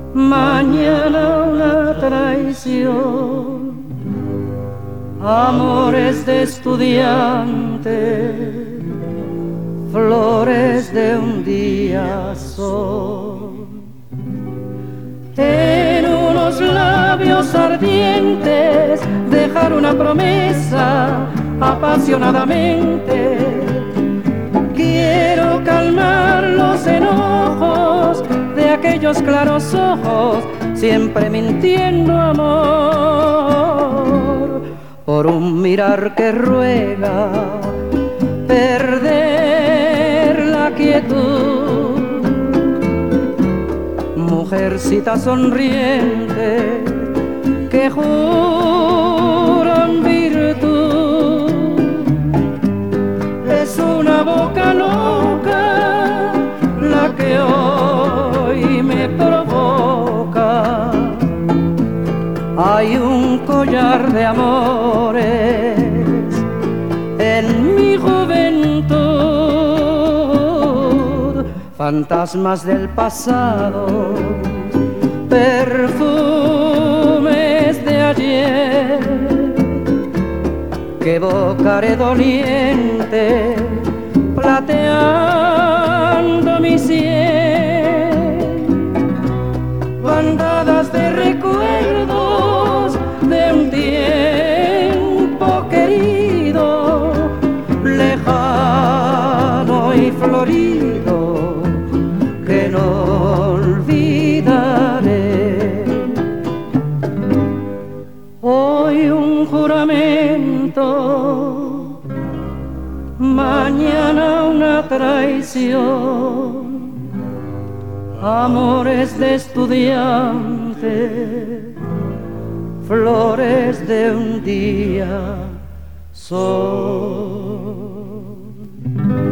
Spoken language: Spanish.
mañana una traición, amores de estudiante, flores de un día son. En unos labios ardientes dejar una promesa apasionadamente. Quiero calmar los enojos de aquellos claros ojos, siempre mintiendo amor, por un mirar que ruega perder la quietud. Mujercita sonriente que jura en virtud, es una boca loca la que hoy me provoca. Hay un collar de amores en mi juventud, fantasmas del pasado, perfumes de ayer, que evocaré doliente, plateando mi sien, bandadas de recuerdos de un tiempo querido, lejano y florido, que no olvidaré. Hoy un juramento, mañana una traición, amores de estudiante, flores de un día son.